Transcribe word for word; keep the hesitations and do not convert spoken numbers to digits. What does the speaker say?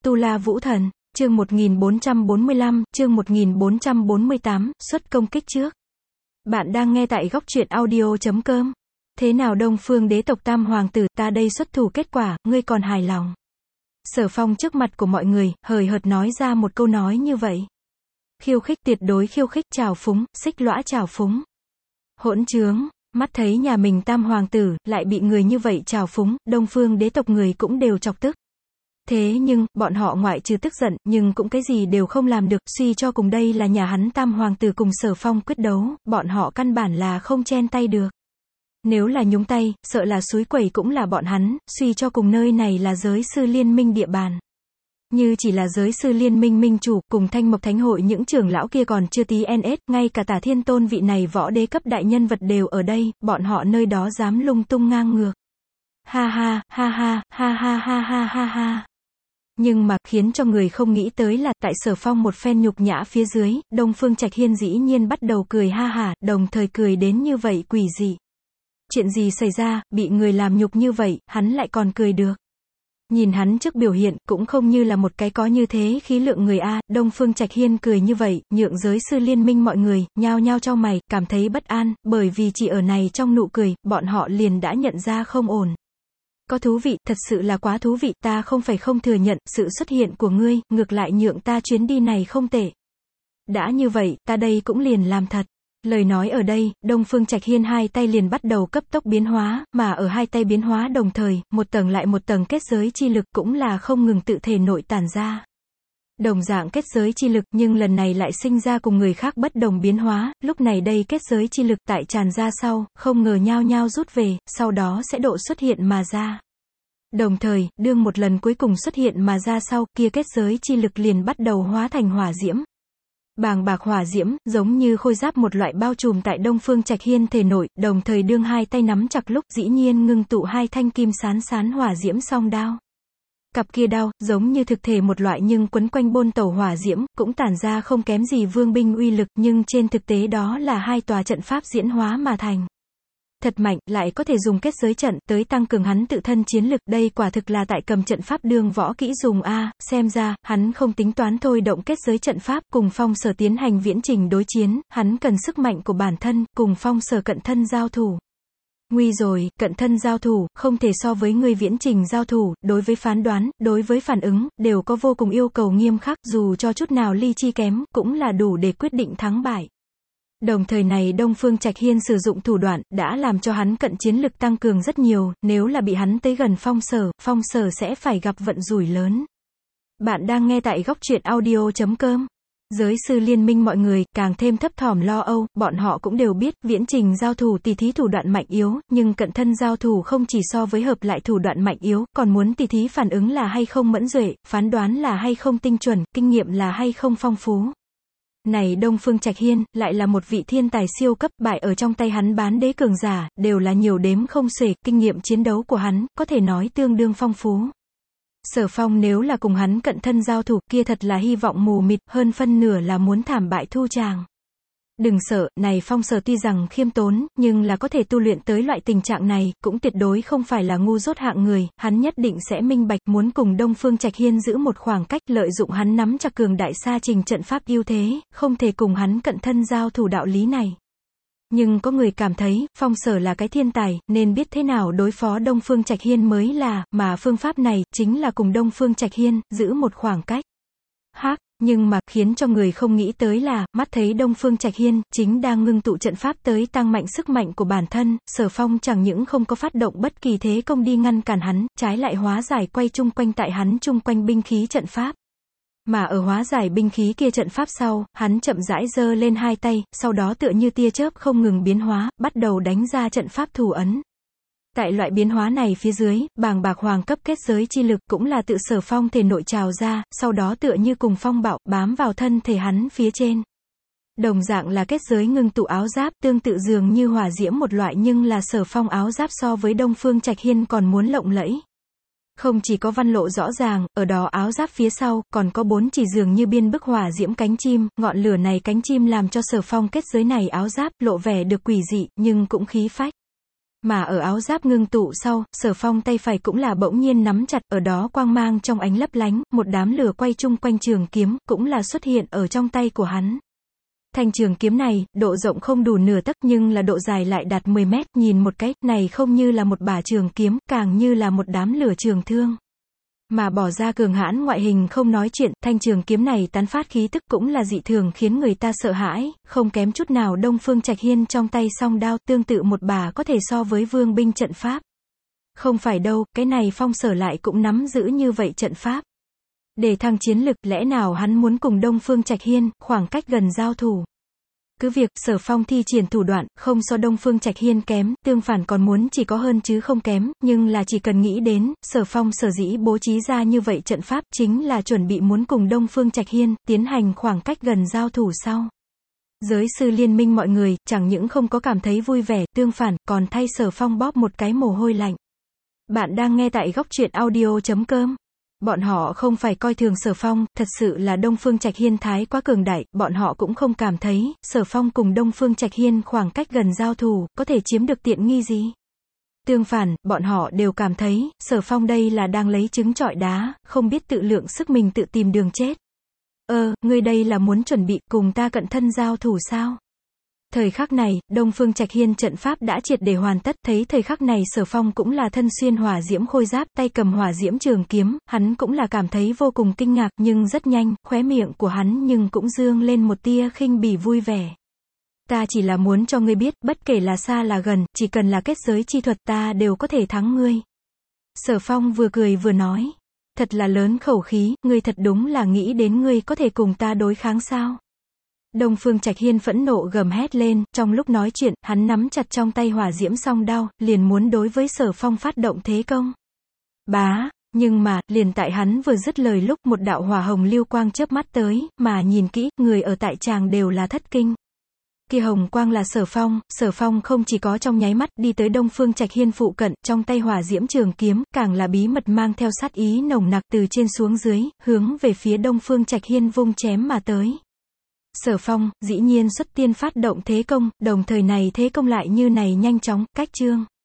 Tu La Vũ Thần, chương một nghìn bốn trăm bốn mươi lăm, chương một nghìn bốn trăm bốn mươi tám, xuất công kích trước. Bạn đang nghe tại góc truyện audio chấm com. Thế nào Đông Phương đế tộc Tam Hoàng tử, ta đây xuất thủ kết quả, ngươi còn hài lòng? Sở Phong trước mặt của mọi người, hời hợt nói ra một câu nói như vậy. Khiêu khích, tuyệt đối khiêu khích, trào phúng, xích lõa trào phúng. Hỗn trướng, mắt thấy nhà mình Tam Hoàng tử, lại bị người như vậy trào phúng, Đông Phương đế tộc người cũng đều chọc tức. Thế nhưng, bọn họ ngoại trừ tức giận, nhưng cũng cái gì đều không làm được, suy cho cùng đây là nhà hắn Tam Hoàng tử cùng Sở Phong quyết đấu, bọn họ căn bản là không chen tay được. Nếu là nhúng tay, sợ là xúi quẩy cũng là bọn hắn, suy cho cùng nơi này là giới sư liên minh địa bàn. Như chỉ là giới sư liên minh minh chủ, cùng Thanh Mộc Thánh hội những trưởng lão kia còn chưa tí en ét, ngay cả Tả Thiên Tôn vị này võ đế cấp đại nhân vật đều ở đây, bọn họ nơi đó dám lung tung ngang ngược. Ha ha, ha ha, ha ha ha ha ha ha. Nhưng mà, khiến cho người không nghĩ tới là, tại Sở Phong một phen nhục nhã phía dưới, Đông Phương Trạch Hiên dĩ nhiên bắt đầu cười ha hả, đồng thời cười đến như vậy quỷ dị. Chuyện gì xảy ra, bị người làm nhục như vậy, hắn lại còn cười được. Nhìn hắn trước biểu hiện, cũng không như là một cái có như thế khí lượng người a. Đông Phương Trạch Hiên cười như vậy, nhượng giới sư liên minh mọi người, nhao nhao chau mày, cảm thấy bất an, bởi vì chỉ ở này trong nụ cười, bọn họ liền đã nhận ra không ổn. Có thú vị, thật sự là quá thú vị, ta không phải không thừa nhận, sự xuất hiện của ngươi, ngược lại nhượng ta chuyến đi này không tệ. Đã như vậy, ta đây cũng liền làm thật. Lời nói ở đây, Đông Phương Trạch Hiên hai tay liền bắt đầu cấp tốc biến hóa, mà ở hai tay biến hóa đồng thời, một tầng lại một tầng kết giới chi lực cũng là không ngừng tự thể nội tản ra. Đồng dạng kết giới chi lực, nhưng lần này lại sinh ra cùng người khác bất đồng biến hóa, lúc này đây kết giới chi lực tại tràn ra sau, không ngờ nhao nhao rút về, sau đó sẽ độ xuất hiện mà ra. Đồng thời, đương một lần cuối cùng xuất hiện mà ra sau, kia kết giới chi lực liền bắt đầu hóa thành hỏa diễm. Bàng bạc hỏa diễm, giống như khôi giáp một loại bao trùm tại Đông Phương Trạch Hiên thể nội, đồng thời đương hai tay nắm chặt lúc, dĩ nhiên ngưng tụ hai thanh kim sán sán hỏa diễm song đao. Cặp kia đao, giống như thực thể một loại nhưng quấn quanh bôn tẩu hỏa diễm, cũng tản ra không kém gì vương binh uy lực, nhưng trên thực tế đó là hai tòa trận pháp diễn hóa mà thành. Thật mạnh, lại có thể dùng kết giới trận, tới tăng cường hắn tự thân chiến lực, đây quả thực là tại cầm trận pháp đương võ kỹ dùng a. Xem ra, hắn không tính toán thôi động kết giới trận pháp, cùng Phong Sở tiến hành viễn trình đối chiến, hắn cần sức mạnh của bản thân, cùng Phong Sở cận thân giao thủ. Nguy rồi, cận thân giao thủ, không thể so với người viễn trình giao thủ, đối với phán đoán, đối với phản ứng, đều có vô cùng yêu cầu nghiêm khắc, dù cho chút nào ly chi kém, cũng là đủ để quyết định thắng bại. Đồng thời này Đông Phương Trạch Hiên sử dụng thủ đoạn, đã làm cho hắn cận chiến lực tăng cường rất nhiều, nếu là bị hắn tới gần Phong Sở, Phong Sở sẽ phải gặp vận rủi lớn. Bạn đang nghe tại góc truyện audio chấm com. Giới sư liên minh mọi người, càng thêm thấp thỏm lo âu, bọn họ cũng đều biết, viễn trình giao thủ tỉ thí thủ đoạn mạnh yếu, nhưng cận thân giao thủ không chỉ so với hợp lại thủ đoạn mạnh yếu, còn muốn tỉ thí phản ứng là hay không mẫn duệ, phán đoán là hay không tinh chuẩn, kinh nghiệm là hay không phong phú. Này Đông Phương Trạch Hiên, lại là một vị thiên tài siêu cấp, bại ở trong tay hắn bán đế cường giả, đều là nhiều đếm không xuể, kinh nghiệm chiến đấu của hắn, có thể nói tương đương phong phú. Sở Phong nếu là cùng hắn cận thân giao thủ, kia thật là hy vọng mù mịt, hơn phân nửa là muốn thảm bại thu tràng. Đừng sợ, này Phong Sở tuy rằng khiêm tốn, nhưng là có thể tu luyện tới loại tình trạng này, cũng tuyệt đối không phải là ngu dốt hạng người, hắn nhất định sẽ minh bạch, muốn cùng Đông Phương Trạch Hiên giữ một khoảng cách, lợi dụng hắn nắm chặt cường đại sa trình trận pháp ưu thế, không thể cùng hắn cận thân giao thủ đạo lý này. Nhưng có người cảm thấy, Phong Sở là cái thiên tài, nên biết thế nào đối phó Đông Phương Trạch Hiên mới là, mà phương pháp này, chính là cùng Đông Phương Trạch Hiên, giữ một khoảng cách. Hắc, nhưng mà, khiến cho người không nghĩ tới là, mắt thấy Đông Phương Trạch Hiên, chính đang ngưng tụ trận pháp tới tăng mạnh sức mạnh của bản thân, Sở Phong chẳng những không có phát động bất kỳ thế công đi ngăn cản hắn, trái lại hóa giải quay chung quanh tại hắn chung quanh binh khí trận pháp. Mà ở hóa giải binh khí kia trận pháp sau, hắn chậm rãi giơ lên hai tay, sau đó tựa như tia chớp không ngừng biến hóa, bắt đầu đánh ra trận pháp thủ ấn. Tại loại biến hóa này phía dưới, bàng bạc hoàng cấp kết giới chi lực cũng là tự Sở Phong thể nội trào ra, sau đó tựa như cùng phong bạo, bám vào thân thể hắn phía trên. Đồng dạng là kết giới ngưng tụ áo giáp, tương tự dường như hỏa diễm một loại, nhưng là Sở Phong áo giáp so với Đông Phương Trạch Hiên còn muốn lộng lẫy. Không chỉ có văn lộ rõ ràng, ở đó áo giáp phía sau, còn có bốn chỉ dường như biên bức hỏa diễm cánh chim, ngọn lửa này cánh chim làm cho Sở Phong kết giới này áo giáp, lộ vẻ được quỷ dị, nhưng cũng khí phách. Mà ở áo giáp ngưng tụ sau, Sở Phong tay phải cũng là bỗng nhiên nắm chặt, ở đó quang mang trong ánh lấp lánh, một đám lửa quay chung quanh trường kiếm, cũng là xuất hiện ở trong tay của hắn. Thanh trường kiếm này, độ rộng không đủ nửa tấc nhưng là độ dài lại đạt mười mét, nhìn một cái, này không như là một bả trường kiếm, càng như là một đám lửa trường thương. Mà bỏ ra cường hãn ngoại hình không nói chuyện, thanh trường kiếm này tán phát khí tức cũng là dị thường khiến người ta sợ hãi, không kém chút nào Đông Phương Trạch Hiên trong tay song đao, tương tự một bả có thể so với vương binh trận pháp. Không phải đâu, cái này Phong Sở lại cũng nắm giữ như vậy trận pháp. Để thăng chiến lực, lẽ nào hắn muốn cùng Đông Phương Trạch Hiên, khoảng cách gần giao thủ. Cứ việc, Sở Phong thi triển thủ đoạn, không so Đông Phương Trạch Hiên kém, tương phản còn muốn chỉ có hơn chứ không kém, nhưng là chỉ cần nghĩ đến, Sở Phong sở dĩ bố trí ra như vậy trận pháp, chính là chuẩn bị muốn cùng Đông Phương Trạch Hiên, tiến hành khoảng cách gần giao thủ sau. Giới sư liên minh mọi người, chẳng những không có cảm thấy vui vẻ, tương phản, còn thay Sở Phong bóp một cái mồ hôi lạnh. Bạn đang nghe tại góc truyện audio chấm com. Bọn họ không phải coi thường Sở Phong, thật sự là Đông Phương Trạch Hiên thái quá cường đại, bọn họ cũng không cảm thấy, Sở Phong cùng Đông Phương Trạch Hiên khoảng cách gần giao thủ, có thể chiếm được tiện nghi gì. Tương phản, bọn họ đều cảm thấy, Sở Phong đây là đang lấy trứng trọi đá, không biết tự lượng sức mình tự tìm đường chết. Ơ, ngươi đây là muốn chuẩn bị cùng ta cận thân giao thủ sao? Thời khắc này, Đông Phương Trạch Hiên trận pháp đã triệt để hoàn tất, thấy thời khắc này Sở Phong cũng là thân xuyên hỏa diễm khôi giáp, tay cầm hỏa diễm trường kiếm, hắn cũng là cảm thấy vô cùng kinh ngạc, nhưng rất nhanh, khóe miệng của hắn nhưng cũng dương lên một tia khinh bỉ vui vẻ. Ta chỉ là muốn cho ngươi biết, bất kể là xa là gần, chỉ cần là kết giới chi thuật ta đều có thể thắng ngươi. Sở Phong vừa cười vừa nói, thật là lớn khẩu khí, ngươi thật đúng là nghĩ đến ngươi có thể cùng ta đối kháng sao? Đông Phương Trạch Hiên phẫn nộ gầm hét lên, trong lúc nói chuyện, hắn nắm chặt trong tay hỏa diễm song đao, liền muốn đối với Sở Phong phát động thế công. Bá, nhưng mà, liền tại hắn vừa dứt lời lúc một đạo hỏa hồng lưu quang chớp mắt tới, mà nhìn kỹ, người ở tại tràng đều là thất kinh. Kia hồng quang là Sở Phong, Sở Phong không chỉ có trong nháy mắt đi tới Đông Phương Trạch Hiên phụ cận, trong tay hỏa diễm trường kiếm, càng là bí mật mang theo sát ý nồng nặc từ trên xuống dưới, hướng về phía Đông Phương Trạch Hiên vung chém mà tới. Sở Phong, dĩ nhiên xuất tiên phát động thế công, đồng thời này thế công lại như này nhanh chóng, cách chương.